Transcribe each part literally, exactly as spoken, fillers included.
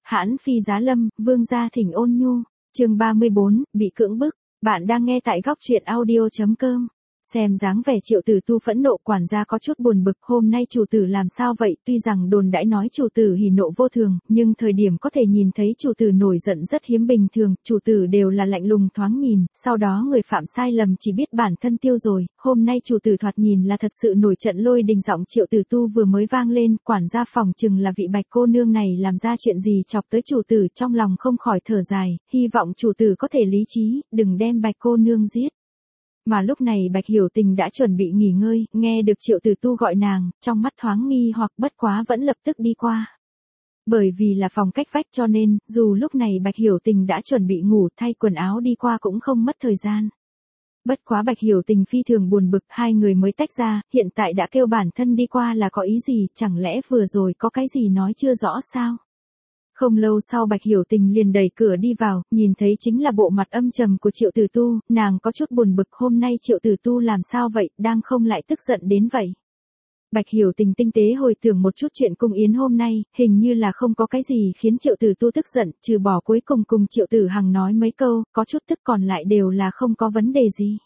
Hãn phi giá lâm, vương gia thỉnh ôn nhu. Chương ba mươi bốn, bị cưỡng bức. Bạn đang nghe tại góc truyện audio chấm com. Xem dáng vẻ Triệu Tử Tu phẫn nộ, quản gia có chút buồn bực, hôm nay chủ tử làm sao vậy? Tuy rằng đồn đãi nói chủ tử hỉ nộ vô thường, nhưng thời điểm có thể nhìn thấy chủ tử nổi giận rất hiếm bình thường, chủ tử đều là lạnh lùng thoáng nhìn, sau đó người phạm sai lầm chỉ biết bản thân tiêu rồi, hôm nay chủ tử thoạt nhìn là thật sự nổi trận lôi đình. Giọng Triệu Tử Tu vừa mới vang lên, quản gia phòng chừng là vị Bạch cô nương này làm ra chuyện gì chọc tới chủ tử, trong lòng không khỏi thở dài, hy vọng chủ tử có thể lý trí, đừng đem Bạch cô nương giết. Mà lúc này Bạch Hiểu Tình đã chuẩn bị nghỉ ngơi, nghe được Triệu Tử Tu gọi nàng, trong mắt thoáng nghi hoặc, bất quá vẫn lập tức đi qua. Bởi vì là phòng cách vách cho nên, dù lúc này Bạch Hiểu Tình đã chuẩn bị ngủ, thay quần áo đi qua cũng không mất thời gian. Bất quá Bạch Hiểu Tình phi thường buồn bực, hai người mới tách ra, hiện tại đã kêu bản thân đi qua là có ý gì, chẳng lẽ vừa rồi có cái gì nói chưa rõ sao? Không lâu sau Bạch Hiểu Tình liền đẩy cửa đi vào, nhìn thấy chính là bộ mặt âm trầm của Triệu Tử Tu, nàng có chút buồn bực, hôm nay Triệu Tử Tu làm sao vậy, đang không lại tức giận đến vậy. Bạch Hiểu Tình tinh tế hồi tưởng một chút chuyện cung yến hôm nay, hình như là không có cái gì khiến Triệu Tử Tu tức giận, trừ bỏ cuối cùng cùng Triệu Tử Hằng nói mấy câu, có chút tức, còn lại đều là không có vấn đề gì.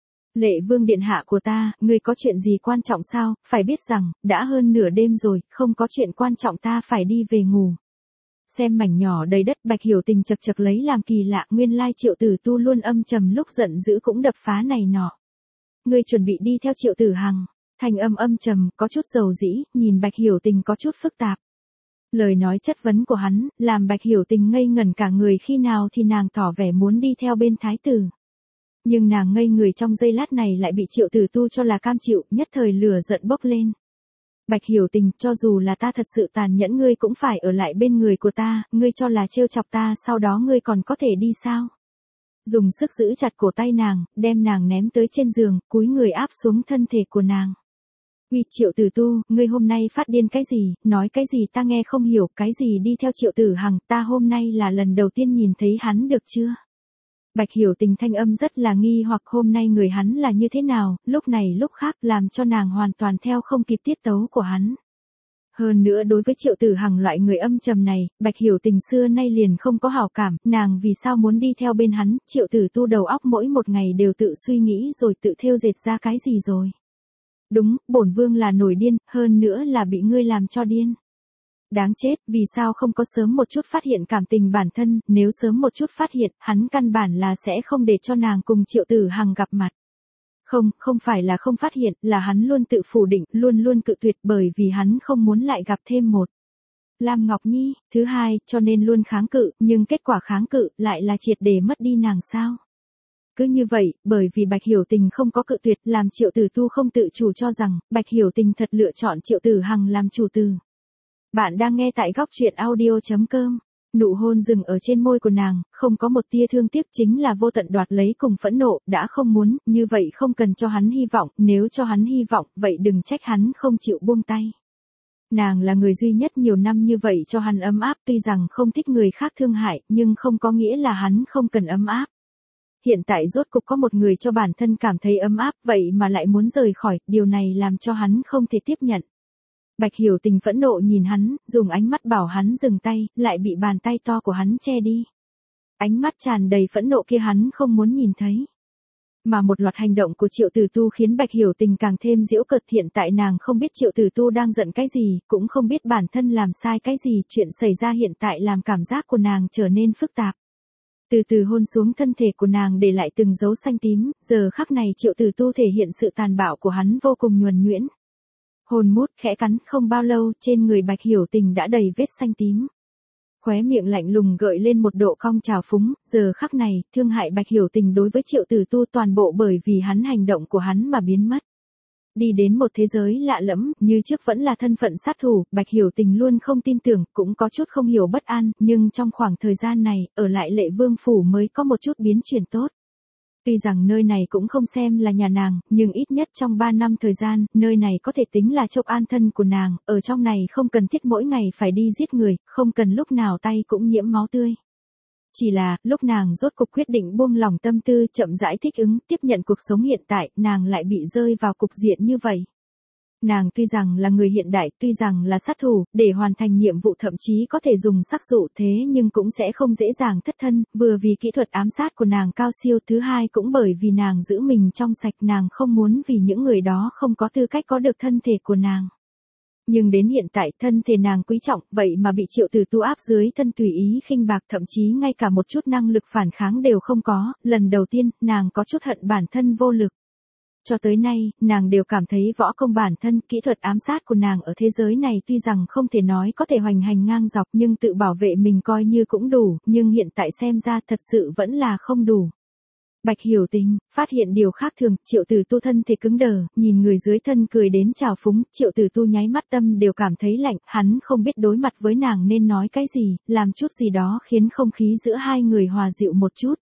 Lệ vương điện hạ của ta, ngươi có chuyện gì quan trọng sao? Phải biết rằng, đã hơn nửa đêm rồi, không có chuyện quan trọng ta phải đi về ngủ. Xem mảnh nhỏ đầy đất, Bạch Hiểu Tình chật chật lấy làm kỳ lạ, nguyên lai Triệu Tử Tu luôn âm trầm lúc giận dữ cũng đập phá này nọ. Ngươi chuẩn bị đi theo Triệu Tử Hằng? Thanh âm âm trầm, có chút dầu dĩ, nhìn Bạch Hiểu Tình có chút phức tạp. Lời nói chất vấn của hắn, làm Bạch Hiểu Tình ngây ngẩn cả người, khi nào thì nàng tỏ vẻ muốn đi theo bên thái tử. Nhưng nàng ngây người trong giây lát này lại bị Triệu Tử Tu cho là cam chịu, nhất thời lửa giận bốc lên. Bạch Hiểu Tình, cho dù là ta thật sự tàn nhẫn ngươi cũng phải ở lại bên người của ta, ngươi cho là trêu chọc ta sau đó ngươi còn có thể đi sao? Dùng sức giữ chặt cổ tay nàng, đem nàng ném tới trên giường, cúi người áp xuống thân thể của nàng. Uy Triệu Tử Tu, ngươi hôm nay phát điên cái gì, nói cái gì ta nghe không hiểu, cái gì đi theo Triệu Tử Hằng, ta hôm nay là lần đầu tiên nhìn thấy hắn được chưa? Bạch Hiểu Tình thanh âm rất là nghi hoặc, hôm nay người hắn là như thế nào, lúc này lúc khác, làm cho nàng hoàn toàn theo không kịp tiết tấu của hắn. Hơn nữa đối với Triệu Tử Hằng loại người âm trầm này, Bạch Hiểu Tình xưa nay liền không có hảo cảm, nàng vì sao muốn đi theo bên hắn? Triệu Tử Tu đầu óc mỗi một ngày đều tự suy nghĩ rồi tự thêu dệt ra cái gì rồi. Đúng, bổn vương là nổi điên, hơn nữa là bị ngươi làm cho điên. Đáng chết, vì sao không có sớm một chút phát hiện cảm tình bản thân, nếu sớm một chút phát hiện, hắn căn bản là sẽ không để cho nàng cùng Triệu Tử Hằng gặp mặt. Không, không phải là không phát hiện, là hắn luôn tự phủ định, luôn luôn cự tuyệt, bởi vì hắn không muốn lại gặp thêm một Lam Ngọc Nhi, thứ hai, cho nên luôn kháng cự, nhưng kết quả kháng cự, lại là triệt để mất đi nàng sao? Cứ như vậy, bởi vì Bạch Hiểu Tình không có cự tuyệt, làm Triệu Tử Tu không tự chủ cho rằng, Bạch Hiểu Tình thật lựa chọn Triệu Tử Hằng làm chủ tử. Bạn đang nghe tại góc truyện audio chấm com. Nụ hôn dừng ở trên môi của nàng, không có một tia thương tiếc, chính là vô tận đoạt lấy cùng phẫn nộ, đã không muốn, như vậy không cần cho hắn hy vọng, nếu cho hắn hy vọng, vậy đừng trách hắn không chịu buông tay. Nàng là người duy nhất nhiều năm như vậy cho hắn ấm áp, tuy rằng không thích người khác thương hại, nhưng không có nghĩa là hắn không cần ấm áp. Hiện tại rốt cục có một người cho bản thân cảm thấy ấm áp, vậy mà lại muốn rời khỏi, điều này làm cho hắn không thể tiếp nhận. Bạch Hiểu Tình phẫn nộ nhìn hắn, dùng ánh mắt bảo hắn dừng tay, lại bị bàn tay to của hắn che đi. Ánh mắt tràn đầy phẫn nộ kia hắn không muốn nhìn thấy. Mà một loạt hành động của Triệu Tử Tu khiến Bạch Hiểu Tình càng thêm giễu cợt, hiện tại nàng không biết Triệu Tử Tu đang giận cái gì, cũng không biết bản thân làm sai cái gì, chuyện xảy ra hiện tại làm cảm giác của nàng trở nên phức tạp. Từ từ hôn xuống thân thể của nàng để lại từng dấu xanh tím, giờ khắc này Triệu Tử Tu thể hiện sự tàn bạo của hắn vô cùng nhuần nhuyễn. Hồn mút khẽ cắn, không bao lâu, trên người Bạch Hiểu Tình đã đầy vết xanh tím. Khóe miệng lạnh lùng gợi lên một độ cong trào phúng, giờ khắc này, thương hại Bạch Hiểu Tình đối với Triệu Tử Tu toàn bộ bởi vì hắn hành động của hắn mà biến mất. Đi đến một thế giới lạ lẫm, như trước vẫn là thân phận sát thủ, Bạch Hiểu Tình luôn không tin tưởng, cũng có chút không hiểu bất an, nhưng trong khoảng thời gian này, ở lại Lệ Vương Phủ mới có một chút biến chuyển tốt. Tuy rằng nơi này cũng không xem là nhà nàng, nhưng ít nhất trong ba năm thời gian, nơi này có thể tính là chốc an thân của nàng, ở trong này không cần thiết mỗi ngày phải đi giết người, không cần lúc nào tay cũng nhiễm máu tươi. Chỉ là, lúc nàng rốt cục quyết định buông lòng tâm tư, chậm rãi thích ứng, tiếp nhận cuộc sống hiện tại, nàng lại bị rơi vào cục diện như vậy. Nàng tuy rằng là người hiện đại, tuy rằng là sát thủ, để hoàn thành nhiệm vụ thậm chí có thể dùng sắc dụ thế nhưng cũng sẽ không dễ dàng thất thân, vừa vì kỹ thuật ám sát của nàng cao siêu, thứ hai cũng bởi vì nàng giữ mình trong sạch, nàng không muốn vì những người đó không có tư cách có được thân thể của nàng. Nhưng đến hiện tại thân thể nàng quý trọng, vậy mà bị Triệu Tử Tu áp dưới thân tùy ý khinh bạc, thậm chí ngay cả một chút năng lực phản kháng đều không có, lần đầu tiên, nàng có chút hận bản thân vô lực. Cho tới nay, nàng đều cảm thấy võ công bản thân, kỹ thuật ám sát của nàng ở thế giới này tuy rằng không thể nói có thể hoành hành ngang dọc nhưng tự bảo vệ mình coi như cũng đủ, nhưng hiện tại xem ra thật sự vẫn là không đủ. Bạch Hiểu Tình, phát hiện điều khác thường, Triệu Tử Tu thân thể cứng đờ, nhìn người dưới thân cười đến trào phúng, Triệu Tử Tu nháy mắt tâm đều cảm thấy lạnh, hắn không biết đối mặt với nàng nên nói cái gì, làm chút gì đó khiến không khí giữa hai người hòa dịu một chút.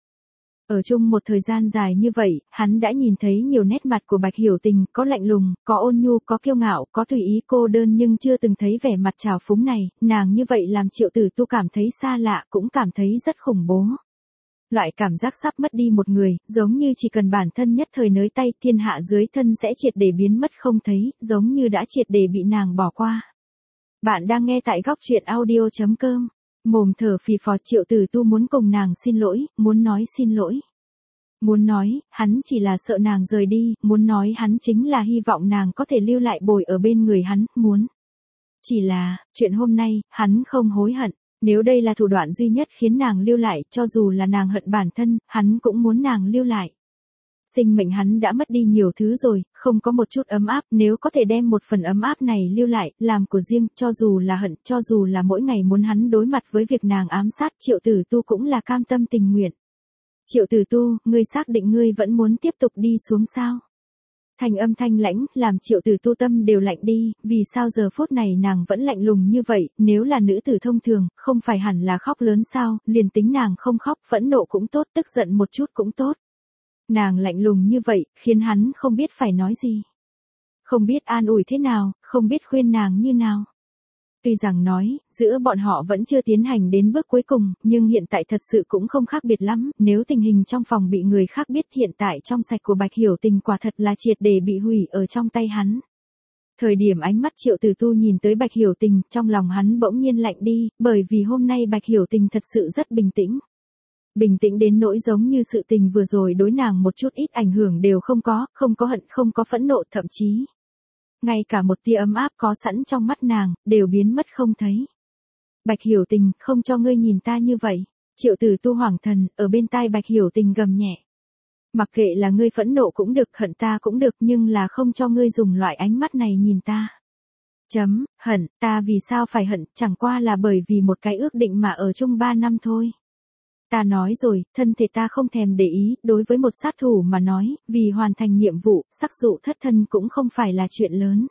Ở chung một thời gian dài như vậy, hắn đã nhìn thấy nhiều nét mặt của Bạch Hiểu Tình, có lạnh lùng, có ôn nhu, có kiêu ngạo, có tùy ý cô đơn nhưng chưa từng thấy vẻ mặt trào phúng này, nàng như vậy làm Triệu Tử Tu cảm thấy xa lạ, cũng cảm thấy rất khủng bố. Loại cảm giác sắp mất đi một người, giống như chỉ cần bản thân nhất thời nới tay, thiên hạ dưới thân sẽ triệt để biến mất không thấy, giống như đã triệt để bị nàng bỏ qua. Bạn đang nghe tại góc truyện audio chấm com. Mồm thở phì phò, Triệu Tử Tu muốn cùng nàng xin lỗi, muốn nói xin lỗi. Muốn nói, hắn chỉ là sợ nàng rời đi, muốn nói hắn chính là hy vọng nàng có thể lưu lại bồi ở bên người hắn, muốn. Chỉ là, chuyện hôm nay, hắn không hối hận. Nếu đây là thủ đoạn duy nhất khiến nàng lưu lại, cho dù là nàng hận bản thân, hắn cũng muốn nàng lưu lại. Sinh mệnh hắn đã mất đi nhiều thứ rồi, không có một chút ấm áp, nếu có thể đem một phần ấm áp này lưu lại, làm của riêng, cho dù là hận, cho dù là mỗi ngày muốn hắn đối mặt với việc nàng ám sát, Triệu Tử Tu cũng là cam tâm tình nguyện. Triệu Tử Tu, ngươi xác định ngươi vẫn muốn tiếp tục đi xuống sao? Thành âm thanh lãnh, làm Triệu Tử Tu tâm đều lạnh đi, vì sao giờ phút này nàng vẫn lạnh lùng như vậy, nếu là nữ tử thông thường, không phải hẳn là khóc lớn sao, liền tính nàng không khóc, phẫn nộ cũng tốt, tức giận một chút cũng tốt. Nàng lạnh lùng như vậy, khiến hắn không biết phải nói gì. Không biết an ủi thế nào, không biết khuyên nàng như nào. Tuy rằng nói, giữa bọn họ vẫn chưa tiến hành đến bước cuối cùng, nhưng hiện tại thật sự cũng không khác biệt lắm, nếu tình hình trong phòng bị người khác biết hiện tại trong sạch của Bạch Hiểu Tình quả thật là triệt để bị hủy ở trong tay hắn. Thời điểm ánh mắt Triệu Tử Tu nhìn tới Bạch Hiểu Tình, trong lòng hắn bỗng nhiên lạnh đi, bởi vì hôm nay Bạch Hiểu Tình thật sự rất bình tĩnh. Bình tĩnh đến nỗi giống như sự tình vừa rồi đối nàng một chút ít ảnh hưởng đều không có, không có hận, không có phẫn nộ, thậm chí ngay cả một tia ấm áp có sẵn trong mắt nàng, đều biến mất không thấy. Bạch Hiểu Tình, không cho ngươi nhìn ta như vậy. Triệu Tử Tu hoảng thần, ở bên tai Bạch Hiểu Tình gầm nhẹ. Mặc kệ là ngươi phẫn nộ cũng được, hận ta cũng được, nhưng là không cho ngươi dùng loại ánh mắt này nhìn ta. Chấm, hận, ta vì sao phải hận, chẳng qua là bởi vì một cái ước định mà ở chung ba năm thôi. Ta nói rồi, thân thể ta không thèm để ý, đối với một sát thủ mà nói, vì hoàn thành nhiệm vụ, sắc dụ thất thân cũng không phải là chuyện lớn.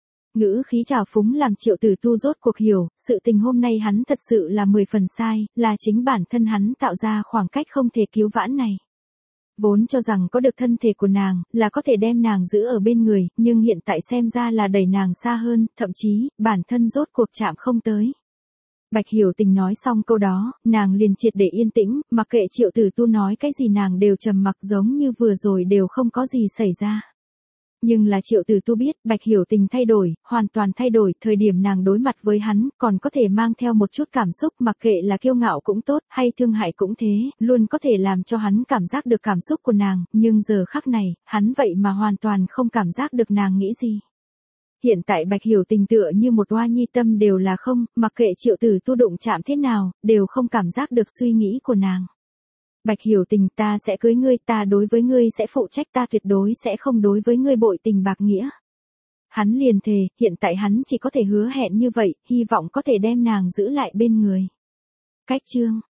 Ngữ khí trào phúng làm Triệu Tử Tu rốt cuộc hiểu, sự tình hôm nay hắn thật sự là mười phần sai, là chính bản thân hắn tạo ra khoảng cách không thể cứu vãn này. Vốn cho rằng có được thân thể của nàng, là có thể đem nàng giữ ở bên người, nhưng hiện tại xem ra là đẩy nàng xa hơn, thậm chí, bản thân rốt cuộc chạm không tới. Bạch Hiểu Tình nói xong câu đó, nàng liền triệt để yên tĩnh, mặc kệ Triệu Tử Tu nói cái gì nàng đều trầm mặc giống như vừa rồi đều không có gì xảy ra. Nhưng là Triệu Tử Tu biết, Bạch Hiểu Tình thay đổi, hoàn toàn thay đổi, thời điểm nàng đối mặt với hắn, còn có thể mang theo một chút cảm xúc, mặc kệ là kiêu ngạo cũng tốt, hay thương hại cũng thế, luôn có thể làm cho hắn cảm giác được cảm xúc của nàng, nhưng giờ khắc này, hắn vậy mà hoàn toàn không cảm giác được nàng nghĩ gì. Hiện tại Bạch Hiểu Tình tựa như một oa nhi, tâm đều là không, mặc kệ Triệu Tử Tu đụng chạm thế nào, đều không cảm giác được suy nghĩ của nàng. Bạch Hiểu Tình, ta sẽ cưới ngươi, ta đối với ngươi sẽ phụ trách, ta tuyệt đối sẽ không đối với ngươi bội tình bạc nghĩa. Hắn liền thề, hiện tại hắn chỉ có thể hứa hẹn như vậy, hy vọng có thể đem nàng giữ lại bên người. Cách chương